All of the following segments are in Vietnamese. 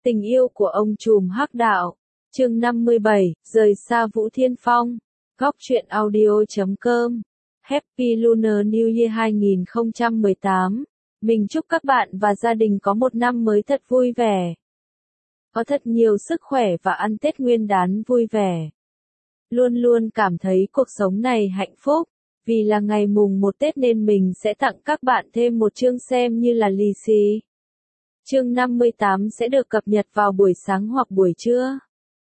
Tình yêu của ông trùm hắc đạo. Chương 57, rời xa Vũ Thiên Phong. Góc truyện audio.com. Happy Lunar New Year 2018. Mình chúc các bạn và gia đình có một năm mới thật vui vẻ. Có thật nhiều sức khỏe và ăn Tết Nguyên đán vui vẻ. Luôn luôn cảm thấy cuộc sống này hạnh phúc. Vì là ngày mùng 1 Tết nên mình sẽ tặng các bạn thêm một chương xem như là lì xì. Chương 58 sẽ được cập nhật vào buổi sáng hoặc buổi trưa.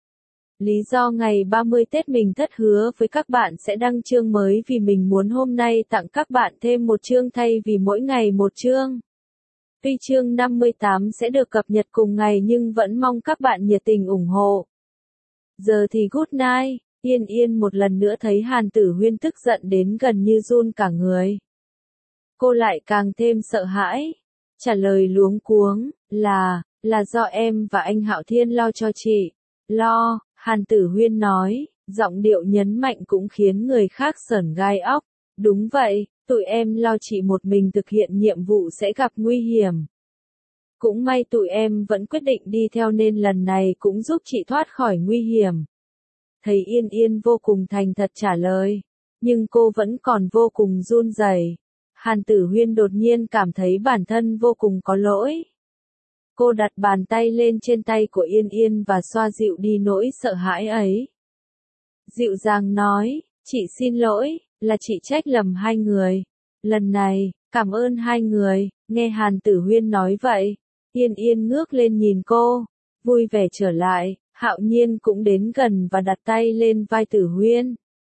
Lý do ngày 30 Tết mình thất hứa với các bạn sẽ đăng chương mới vì mình muốn hôm nay tặng các bạn thêm một chương thay vì mỗi ngày một chương. Tuy chương 58 sẽ được cập nhật cùng ngày nhưng vẫn mong các bạn nhiệt tình ủng hộ. Giờ thì good night. Yên Yên một lần nữa thấy Hàn Tử Huyên tức giận đến gần như run cả người. Cô lại càng thêm sợ hãi. Trả lời luống cuống, là do em và anh Hạo Thiên lo cho chị. Lo, Hàn Tử Huyên nói, giọng điệu nhấn mạnh cũng khiến người khác sởn gai óc. Đúng vậy, tụi em lo chị một mình thực hiện nhiệm vụ sẽ gặp nguy hiểm. Cũng may tụi em vẫn quyết định đi theo nên lần này cũng giúp chị thoát khỏi nguy hiểm. Thấy Yên Yên vô cùng thành thật trả lời, nhưng cô vẫn còn vô cùng run rẩy. Hàn Tử Huyên đột nhiên cảm thấy bản thân vô cùng có lỗi. Cô đặt bàn tay lên trên tay của Yên Yên và xoa dịu đi nỗi sợ hãi ấy. Dịu dàng nói, chị xin lỗi, là chị trách lầm hai người. Lần này, cảm ơn hai người. Nghe Hàn Tử Huyên nói vậy, Yên Yên ngước lên nhìn cô, vui vẻ trở lại. Hạo Nhiên cũng đến gần và đặt tay lên vai Tử Huyên.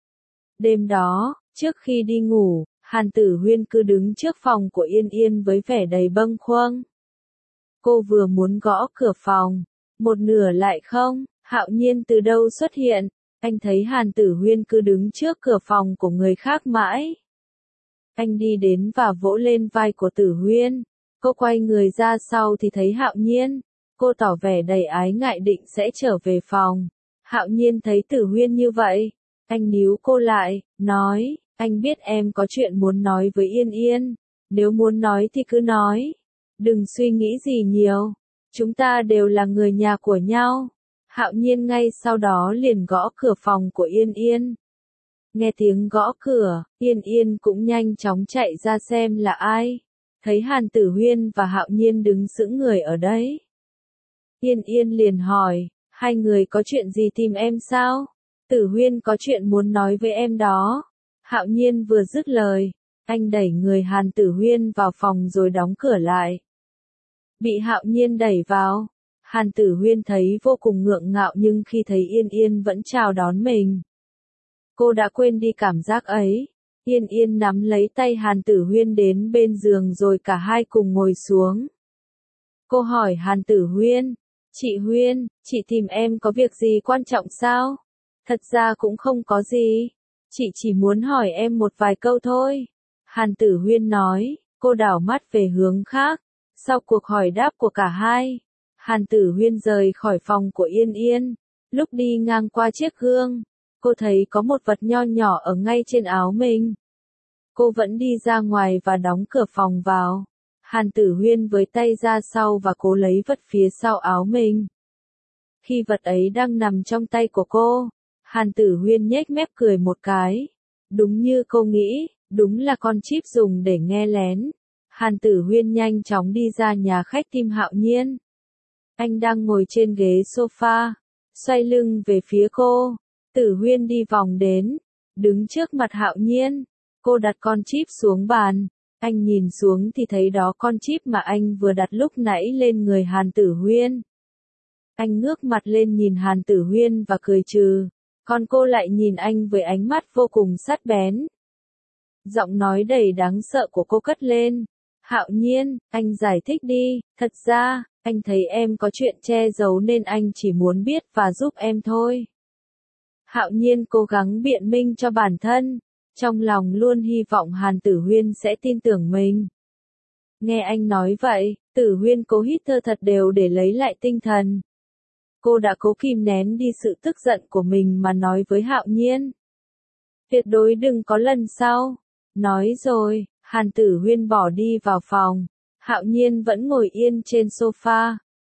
Đêm đó, trước khi đi ngủ, Hàn Tử Huyên cứ đứng trước phòng của Yên Yên với vẻ đầy bâng khuâng. Cô vừa muốn gõ cửa phòng, một nửa lại không, Hạo Nhiên từ đâu xuất hiện, anh thấy Hàn Tử Huyên cứ đứng trước cửa phòng của người khác mãi. Anh đi đến và vỗ lên vai của Tử Huyên, cô quay người ra sau thì thấy Hạo Nhiên. Cô tỏ vẻ đầy ái ngại định sẽ trở về phòng. Hạo Nhiên thấy Tử Huyên như vậy, anh níu cô lại, nói, anh biết em có chuyện muốn nói với Yên Yên, nếu muốn nói thì cứ nói, đừng suy nghĩ gì nhiều, chúng ta đều là người nhà của nhau. Hạo Nhiên ngay sau đó liền gõ cửa phòng của Yên Yên. Nghe tiếng gõ cửa, Yên Yên cũng nhanh chóng chạy ra xem là ai, thấy Hàn Tử Huyên và Hạo Nhiên đứng sững người ở đấy. Yên Yên liền hỏi, hai người có chuyện gì tìm em sao? Tử Huyên có chuyện muốn nói với em đó. Hạo Nhiên vừa dứt lời, anh đẩy người Hàn Tử Huyên vào phòng rồi đóng cửa lại. Bị Hạo Nhiên đẩy vào, Hàn Tử Huyên thấy vô cùng ngượng ngạo nhưng khi thấy Yên Yên vẫn chào đón mình. Cô đã quên đi cảm giác ấy. Yên Yên nắm lấy tay Hàn Tử Huyên đến bên giường rồi cả hai cùng ngồi xuống. Cô hỏi Hàn Tử Huyên, chị Huyên, chị tìm em có việc gì quan trọng sao? Thật ra cũng không có gì. Chị chỉ muốn hỏi em một vài câu thôi. Hàn Tử Huyên nói, cô đảo mắt về hướng khác. Sau cuộc hỏi đáp của cả hai, Hàn Tử Huyên rời khỏi phòng của Yên Yên. Lúc đi ngang qua chiếc gương, cô thấy có một vật nho nhỏ ở ngay trên áo mình. Cô vẫn đi ra ngoài và đóng cửa phòng vào. Hàn Tử Huyên với tay ra sau và cố lấy vật phía sau áo mình. Khi vật ấy đang nằm trong tay của cô, Hàn Tử Huyên nhếch mép cười một cái. Đúng như cô nghĩ, đúng là con chip dùng để nghe lén. Hàn Tử Huyên nhanh chóng đi ra nhà khách tìm Hạo Nhiên. Anh đang ngồi trên ghế sofa, xoay lưng về phía cô. Tử Huyên đi vòng đến, đứng trước mặt Hạo Nhiên. Cô đặt con chip xuống bàn. Anh nhìn xuống thì thấy đó con chip mà anh vừa đặt lúc nãy lên người Hàn Tử Huyên. Anh ngước mặt lên nhìn Hàn Tử Huyên và cười trừ, còn cô lại nhìn anh với ánh mắt vô cùng sắc bén. Giọng nói đầy đáng sợ của cô cất lên. Hạo Nhiên, anh giải thích đi, thật ra, anh thấy em có chuyện che giấu nên anh chỉ muốn biết và giúp em thôi. Hạo Nhiên cố gắng biện minh cho bản thân. Trong lòng luôn hy vọng Hàn Tử Huyên sẽ tin tưởng mình. Nghe anh nói vậy, Tử Huyên cố hít thở thật đều để lấy lại tinh thần. Cô đã cố kìm nén đi sự tức giận của mình mà nói với Hạo Nhiên. Tuyệt đối đừng có lần sau. Nói rồi, Hàn Tử Huyên bỏ đi vào phòng. Hạo Nhiên vẫn ngồi yên trên sofa.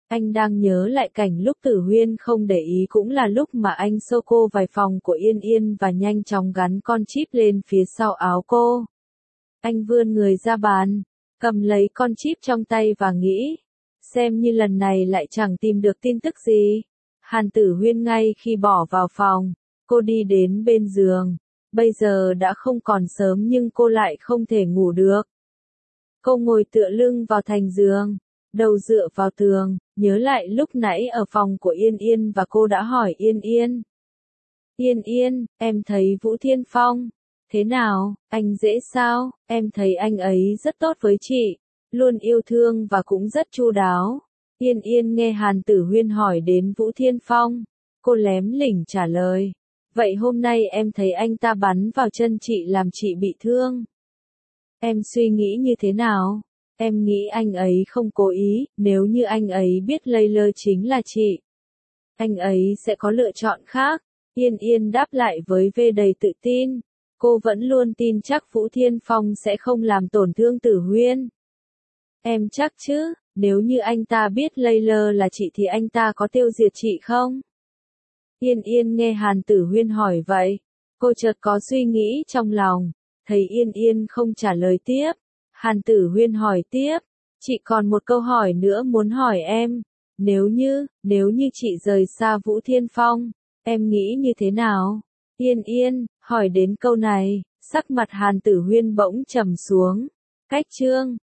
Anh đang nhớ lại cảnh lúc Tử Huyên không để ý cũng là lúc mà anh sâu cô vài phòng của Yên Yên và nhanh chóng gắn con chip lên phía sau áo cô. Anh vươn người ra bàn, cầm lấy con chip trong tay và nghĩ, xem như lần này lại chẳng tìm được tin tức gì. Hàn Tử Huyên ngay khi bỏ vào phòng, cô đi đến bên giường. Bây giờ đã không còn sớm nhưng cô lại không thể ngủ được. Cô ngồi tựa lưng vào thành giường, đầu dựa vào tường, nhớ lại lúc nãy ở phòng của Yên Yên và cô đã hỏi Yên Yên. Yên Yên, em thấy Vũ Thiên Phong thế nào, anh dễ sao? Em thấy anh ấy rất tốt với chị, luôn yêu thương và cũng rất chu đáo. Yên Yên nghe Hàn Tử Huyên hỏi đến Vũ Thiên Phong, cô lém lỉnh trả lời. Vậy hôm nay em thấy anh ta bắn vào chân chị làm chị bị thương. Em suy nghĩ như thế nào? Em nghĩ anh ấy không cố ý, nếu như anh ấy biết Layla chính là chị, anh ấy sẽ có lựa chọn khác. Yên Yên đáp lại với vẻ đầy tự tin. Cô vẫn luôn tin chắc Vũ Thiên Phong sẽ không làm tổn thương Tử Huyên. Em chắc chứ, nếu như anh ta biết Layla là chị thì anh ta có tiêu diệt chị không? Yên Yên nghe Hàn Tử Huyên hỏi vậy, cô chợt có suy nghĩ trong lòng, thấy Yên Yên không trả lời tiếp. Hàn Tử Huyên hỏi tiếp, chị còn một câu hỏi nữa muốn hỏi em, nếu như chị rời xa Vũ Thiên Phong, em nghĩ như thế nào? Yên Yên, hỏi đến câu này, sắc mặt Hàn Tử Huyên bỗng trầm xuống. Cách chương